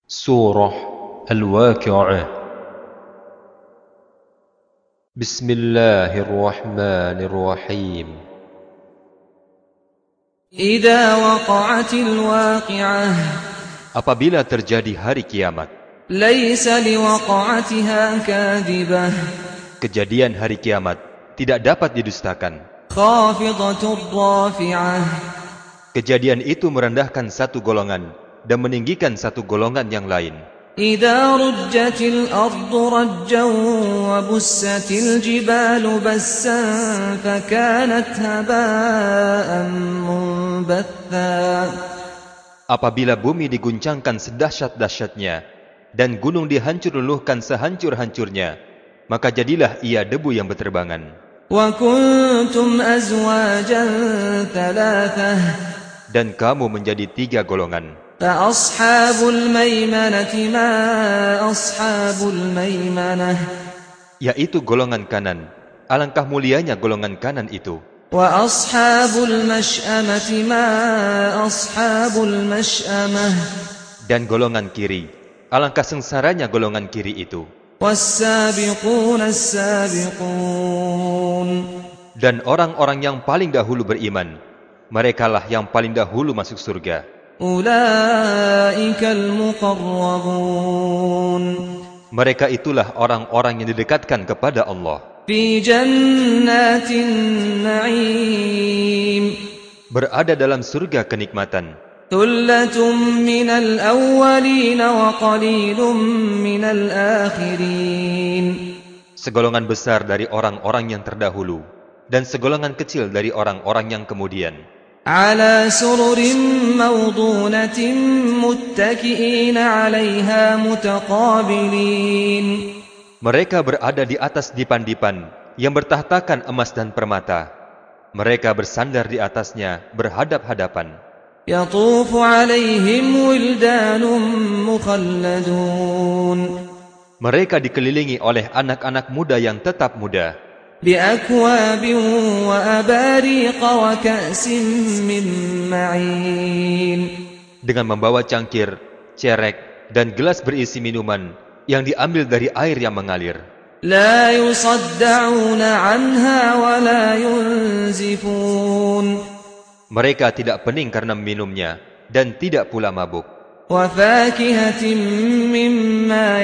Surah Al-Waqi'ah. Bismillahirrahmanirrahim. Idza waqa'atil waqi'ah. Apabila terjadi hari kiamat, Laisa liwaqa'atiha kadhibah. kejadian hari kiamat tidak dapat didustakan. Khafidatud rafi'ah. Kejadian itu merendahkan satu golongan dan meninggikan satu golongan yang lain. Idza rujjatil ardu rajjan wa bussatil jibalu bassan fakanat haba'an munbatha. Apabila bumi diguncangkan sedahsyat-dahsyatnya dan gunung dihancur-luluhkan sehancur-hancurnya, maka jadilah ia debu yang berterbangan. Wa kuntum azwajan thalathah. Dan kamu menjadi tiga golongan. Fa ashabul maimanati ma ashabul maimanah. Yaitu golongan kanan. Alangkah mulianya golongan kanan itu. Wa ashabul mash'amati ma ashabul mash'amah. Dan golongan kiri. Alangkah sengsaranya golongan kiri itu. Was-sabiquna as-sabiqun. Dan orang-orang yang paling dahulu beriman, merekalah yang paling dahulu masuk surga. Ulaikal muqarrabun. Mereka itulah orang-orang yang didekatkan kepada Allah. Fi jannatin na'im. Berada dalam surga kenikmatan. Thullatun minal awwalin wa qalilun minal akhirin. Segolongan besar dari orang-orang yang terdahulu dan segolongan kecil dari orang-orang yang kemudian. Ala sururin mawdunatin muttaki'ina 'alaiha mutaqabilin. Mereka berada di atas dipan-dipan yang bertahtakan emas dan permata. Mereka bersandar di atasnya berhadap-hadapan. Yatufu 'alaihim wildanun mukhalladun. Mereka dikelilingi oleh anak-anak muda yang tetap muda. Biakwabin wa abariqa wa ka'sin min ma'in. Dengan membawa cangkir, cerek, dan gelas berisi minuman yang diambil dari air yang mengalir. La yusadda'una 'anha wa la yunzifun. Mereka tidak pening karena minumnya dan tidak pula mabuk. Wa fakihatin mimma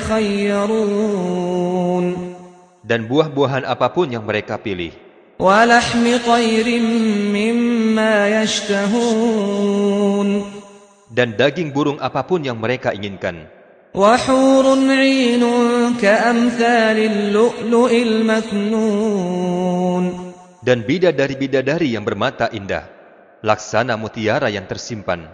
yatakhayyarun. Dan buah-buahan apapun yang mereka pilih. Wa lahmi tayrin mimma yashtahun. Dan daging burung apapun yang mereka inginkan. Wa hurun 'ainun ka'amthalil lu'lu'il maknun. Dan bidadari-bidadari yang bermata indah, laksana mutiara yang tersimpan.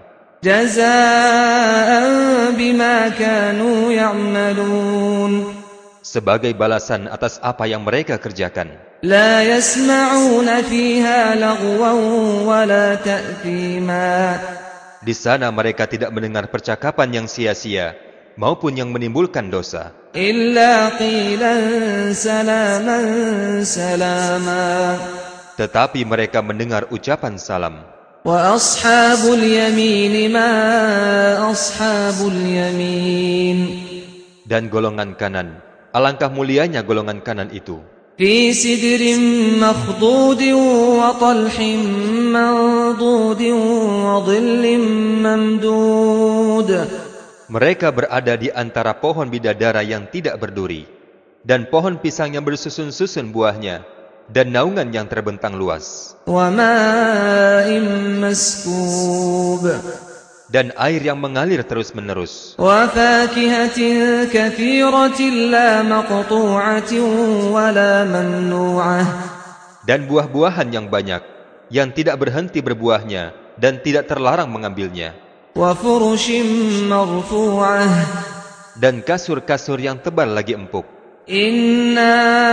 Jazaa'an bima kanu ya'malun. Sebagai balasan atas apa yang mereka kerjakan. La yasma'una fiha lagwan wa la ta'thima. Di sana mereka tidak mendengar percakapan yang sia-sia maupun yang menimbulkan dosa. Illa qilan salaman salama. Tetapi mereka mendengar ucapan salam. Wa ashabul yamin ma ashabul yamin. Dan golongan kanan, alangkah mulianya golongan kanan itu. Fi sidrin makhdudin wa talhin mandudin wa dhillin mamdud. Mereka berada di antara pohon bidadara yang tidak berduri, dan pohon pisang yang bersusun-susun buahnya, dan naungan yang terbentang luas. Wa ma'in maskub. Dan air yang mengalir terus-menerus. Wa fakihatin katsiratin la maqtu'atin wa la mamnu'ah. Dan buah-buahan yang banyak, yang tidak berhenti berbuahnya, dan tidak terlarang mengambilnya. Wa furushin marfu'ah. Dan kasur-kasur yang tebal lagi empuk. Inna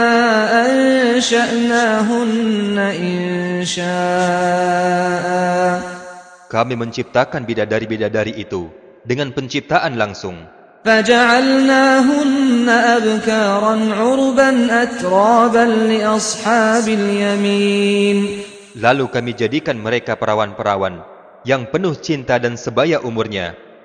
ansha'nahunna insha'a. Kami menciptakan bidadari-bidadari itu dengan penciptaan langsung. Faja'alnahunna abkaran 'urban atraban li ashabil yamin. Lalu kami jadikan mereka perawan-perawan yang penuh cinta dan sebaya umurnya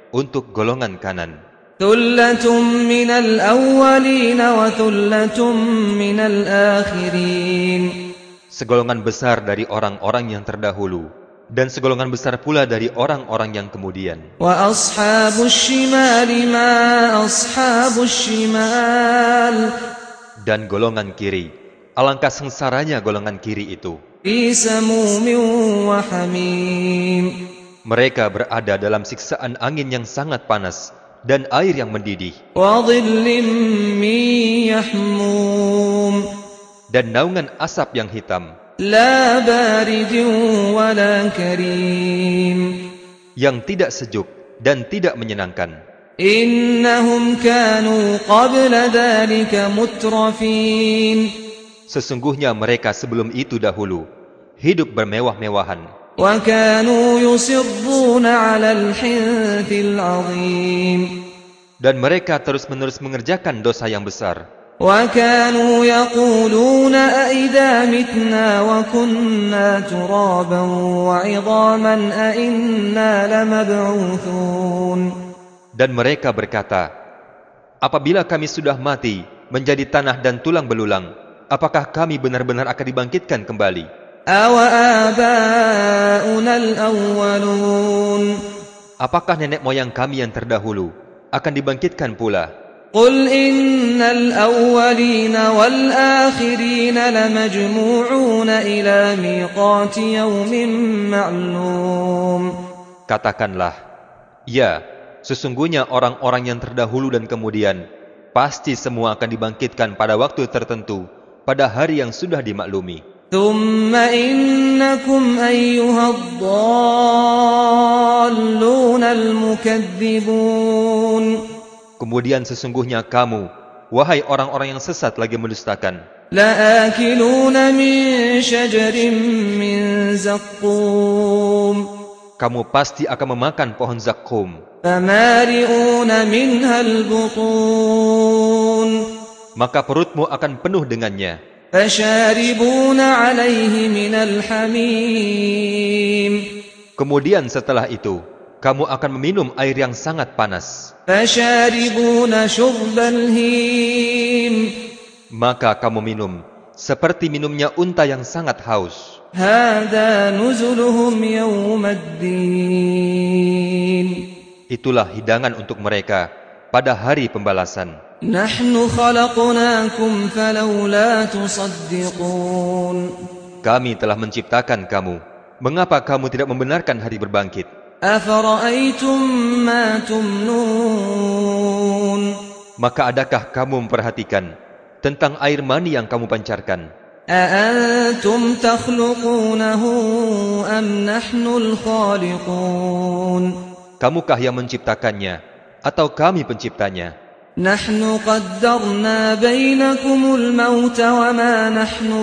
untuk golongan kanan. Thullatun minal awwalin wa thullatun minal akhirin. Segolongan besar dari orang-orang yang terdahulu, dan segolongan besar pula dari orang-orang yang kemudian. Wa ashabus shimali ma ashabus shimal. Dan golongan kiri, alangkah sengsaranya golongan kiri itu. Fi samumin wa hamim. Mereka berada dalam siksaan angin yang sangat panas dan air yang mendidih, Wa dhillim min yahmum. dan naungan asap yang hitam La baridin wa la karim. yang tidak sejuk dan tidak menyenangkan. Innahum kanu qabla dhalika mutrafin. Sesungguhnya mereka sebelum itu dahulu hidup bermewah-mewahan, Wa kanu yusirruna 'alal hinthil 'azim. dan mereka terus-menerus mengerjakan dosa yang besar. Wa kanu yaquluna a idza mitna wa kunna turaban wa 'idhaman a inna lamab'utsun. Dan mereka berkata, apabila kami sudah mati menjadi tanah dan tulang belulang, apakah kami benar-benar akan dibangkitkan kembali? Awa aba'una al-awwalun. Apakah nenek moyang kami yang terdahulu akan dibangkitkan pula? Qul innal awwalina wal akhirina lamajmu'una ila miqati yawmin ma'lum. Katakanlah, ya, sesungguhnya orang-orang yang terdahulu dan kemudian pasti semua akan dibangkitkan pada waktu tertentu, pada hari yang sudah dimaklumi. Thumma innakum ayyuhad dhallun al-mukadzibun. Kemudian sesungguhnya kamu, wahai orang-orang yang sesat lagi mendustakan, La'akiluna min shajarin min zaqqum. kamu pasti akan memakan pohon zakum, Famari'una minha al-butun. maka perutmu akan penuh dengannya. Fasharibuna 'alayhi minal hamim. Kemudian setelah itu, kamu akan meminum air yang sangat panas. Fasharibuna syurbal him. Maka kamu minum seperti minumnya unta yang sangat haus. Hadza nuzuluhum yawmaddin. Itulah hidangan untuk mereka pada hari pembalasan. Nahnu khalaqnakum falawla tusaddiqun. Kami telah menciptakan kamu. Mengapa kamu tidak membenarkan hari berbangkit? Afara'aytum ma tumnun. Maka adakah kamu memperhatikan tentang air mani yang kamu pancarkan? A'antum takhluqunahu am nahnul khaliqun. Kamukah yang menciptakannya atau kami penciptanya? Nahnu qaddarna bainakumul mauta wa ma nahnu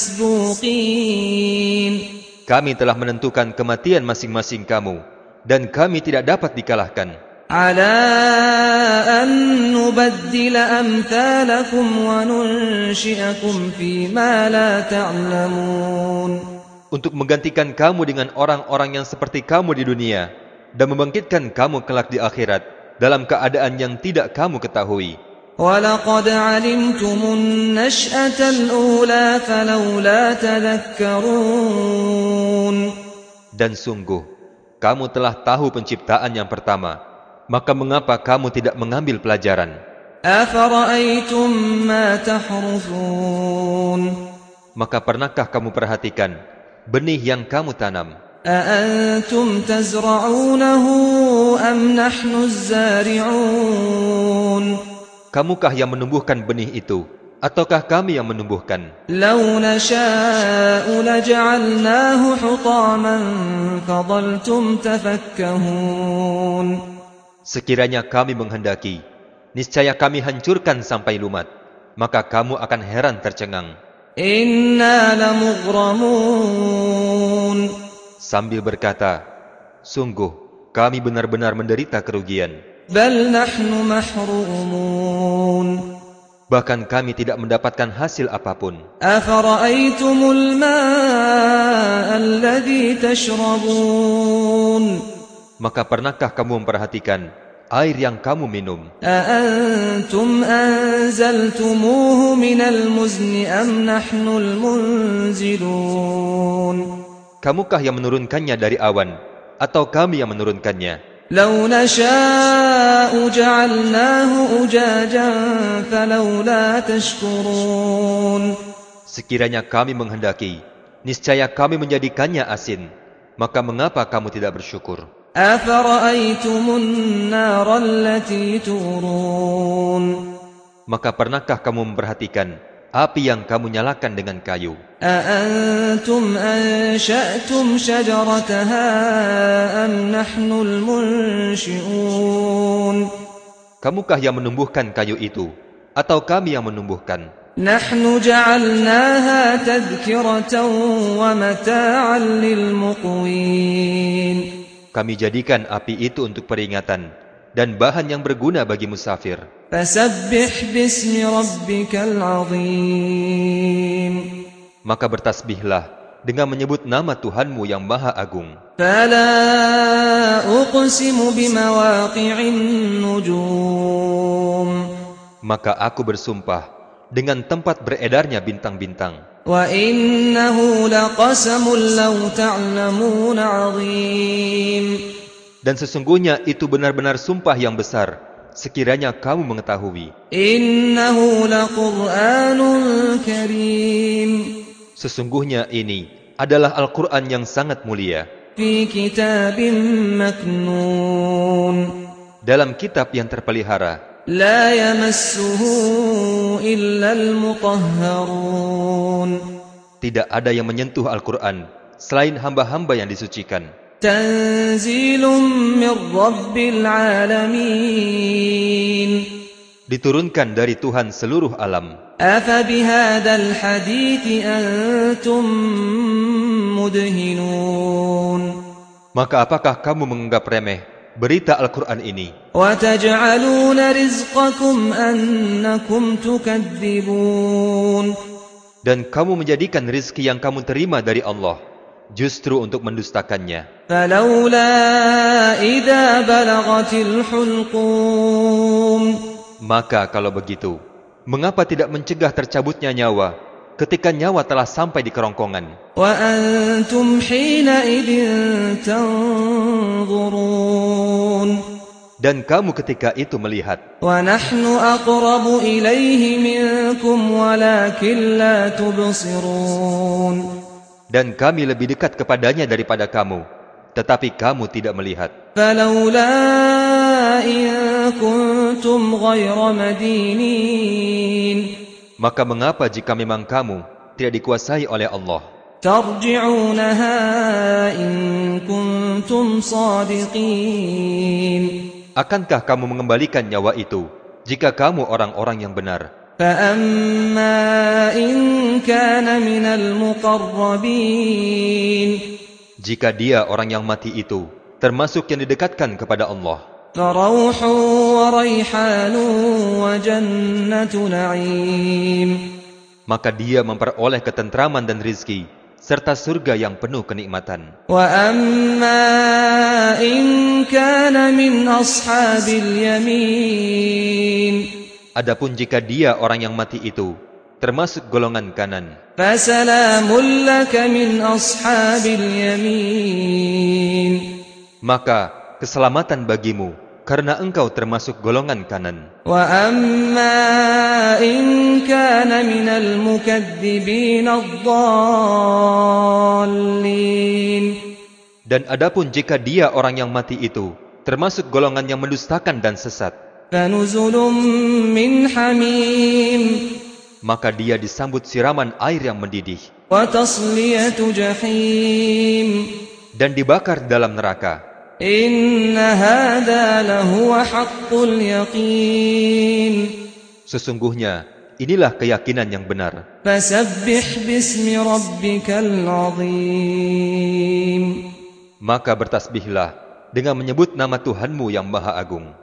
bimasbuqin. Kami telah menentukan kematian masing-masing kamu, dan kami tidak dapat dikalahkan. Ala an nubaddila amthalakum wa nunshi'akum fima la ta'lamun. Untuk menggantikan kamu dengan orang-orang yang seperti kamu di dunia, dan membangkitkan kamu kelak di akhirat dalam keadaan yang tidak kamu ketahui. وَلَقَدْ عَلِمْتُمُ النَّشْأَةَ الْأُولَى فَلَوْلَا تَذَكَّرُونَ. Dan sungguh, kamu telah tahu penciptaan yang pertama, maka mengapa kamu tidak mengambil pelajaran? أَفَرَأَيْتُمْ مَا تَحْرُثُونَ. Maka pernahkah kamu perhatikan benih yang kamu tanam? أَأَنْتُمْ تَزْرَعُونَهُ أَمْ نَحْنُ الزَّارِعُونَ. Kamukah yang menumbuhkan benih itu, ataukah kami yang menumbuhkan? لَوْ نَشَاءُ لَجَعَلْنَاهُ حُطَامًا فَظَلْتُمْ تَفَكَّهُونَ. Sekiranya kami menghendaki, niscaya kami hancurkan sampai lumat, maka kamu akan heran tercengang. إِنَّا لَمُغْرَمُونَ. Sambil berkata, sungguh kami benar-benar menderita kerugian. بَلْ نَحْنُ مَحْرُومُونَ. Bahkan kami tidak mendapatkan hasil apapun. أَفَرَأَيْتُمُ الْمَاءَ الَّذِي تَشْرَبُونَ. Maka pernahkah kamu memperhatikan air yang kamu minum? أأنتم أنزلتموه من المزن أم نحن المنزلون Kamukah yang menurunkannya dari awan, atau kami yang menurunkannya? لو نشاء جعلناه أجاجا فلولا تشكرون Sekiranya kami menghendaki, niscaya kami menjadikannya asin. Maka mengapa kamu tidak bersyukur? أفرأيتم النار التي تورون Maka pernahkah kamu memperhatikan api yang kamu nyalakan dengan kayu? أأنتم أنشأتم شجرتها أم نحن المنشئون Kamukah yang menumbuhkan kayu itu, atau kami yang menumbuhkan? نحن جعلناها تذكرة ومتاعا للمقوين Kami jadikan api itu untuk peringatan dan bahan yang berguna bagi musafir. فسبح باسم ربك العظيم Maka bertasbihlah dengan menyebut nama Tuhanmu yang Maha Agung. فلا أقسم بمواقع النجوم Maka aku bersumpah dengan tempat beredarnya bintang-bintang. وإنه لقسم لو تعلمون عظيم Dan sesungguhnya itu benar-benar sumpah yang besar, sekiranya kamu mengetahui. إنه لقرآن كريم Sesungguhnya ini adalah Al-Quran yang sangat mulia, في كتاب مكنون dalam kitab yang terpelihara. لا يمسه إلا المطهرون Tidak ada yang menyentuh Al-Quran selain hamba-hamba yang disucikan. تنزيل من رب العالمين Diturunkan dari Tuhan seluruh alam. أفبهذا الحديث أنتم مدهنون Maka apakah kamu menganggap remeh berita Al-Quran ini? وتجعلون رزقكم أنكم تكذبون Dan kamu menjadikan rizki yang kamu terima dari Allah justru untuk mendustakannya. فلولا إذا بلغت الحلقوم Maka kalau begitu, mengapa tidak mencegah tercabutnya nyawa ketika nyawa telah sampai di kerongkongan? وأنتم حينئذ تنظرون Dan kamu ketika itu melihat, ونحن أقرب إليه منكم ولكن لا تبصرون dan kami lebih dekat kepadanya daripada kamu, tetapi kamu tidak melihat. فلولا إن كنتم غير مدينين Maka mengapa jika memang kamu tidak dikuasai oleh Allah, ترجعونها إن كنتم صادقين akankah kamu mengembalikan nyawa itu jika kamu orang-orang yang benar? فأما إن كان من المقربين Jika dia orang yang mati itu termasuk yang didekatkan kepada Allah, فروح وريحان وجنة نعيم maka dia memperoleh ketentraman dan rizki serta surga yang penuh kenikmatan. وأما إن كان من أصحاب اليمين Adapun jika dia orang yang mati itu termasuk golongan kanan, فسلام لك من أصحاب اليمين maka keselamatan bagimu karena engkau termasuk golongan kanan. وأما إن كان من المكذبين الضالين Dan adapun jika dia orang yang mati itu termasuk golongan yang mendustakan dan sesat, فنزل من حميم maka dia disambut siraman air yang mendidih وتصلية جحيم dan dibakar dalam neraka. إن هذا لهو حق اليقين Sesungguhnya inilah keyakinan yang benar. فسبح باسم ربك العظيم Maka bertasbihlah dengan menyebut nama Tuhanmu yang Maha Agung.